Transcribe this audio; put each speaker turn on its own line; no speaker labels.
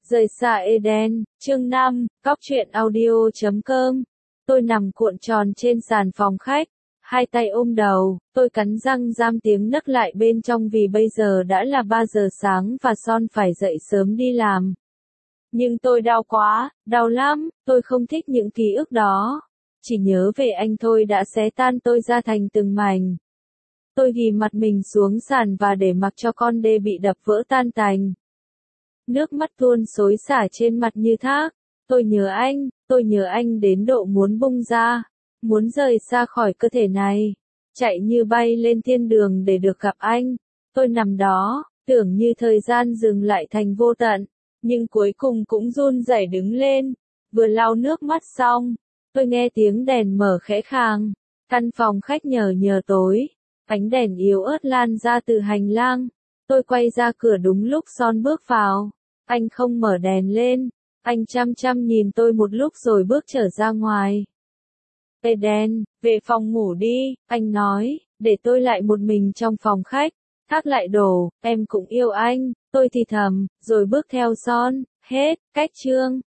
Rời xa Eden, chương 5, Cóc truyện audio.com. Tôi nằm cuộn tròn trên sàn phòng khách, hai tay ôm đầu, tôi cắn răng giam tiếng nấc lại bên trong vì bây giờ đã là 3 giờ sáng và Son phải dậy sớm đi làm. Nhưng tôi đau quá, đau lắm, tôi không thích những ký ức đó. Chỉ nhớ về anh thôi đã xé tan tôi ra thành từng mảnh. Tôi ghì mặt mình xuống sàn và để mặc cho con đê bị đập vỡ tan tành. Nước mắt tuôn xối xả trên mặt như thác. Tôi nhớ anh đến độ muốn bung ra, muốn rời xa khỏi cơ thể này, chạy như bay lên thiên đường để được gặp anh. Tôi nằm đó, tưởng như thời gian dừng lại thành vô tận, nhưng cuối cùng cũng run rẩy đứng lên. Vừa lau nước mắt xong, tôi nghe tiếng đèn mở khẽ khàng. Căn phòng khách nhờ tối, ánh đèn yếu ớt lan ra từ hành lang. Tôi quay ra cửa đúng lúc Son bước vào. Anh không mở đèn lên, anh chăm chăm nhìn tôi một lúc rồi bước trở ra ngoài. Eden, về phòng ngủ đi, anh nói, để tôi lại một mình trong phòng khách. Thác lại đồ, em cũng yêu anh, tôi thì thầm, rồi bước theo Son. Hết, cách chương.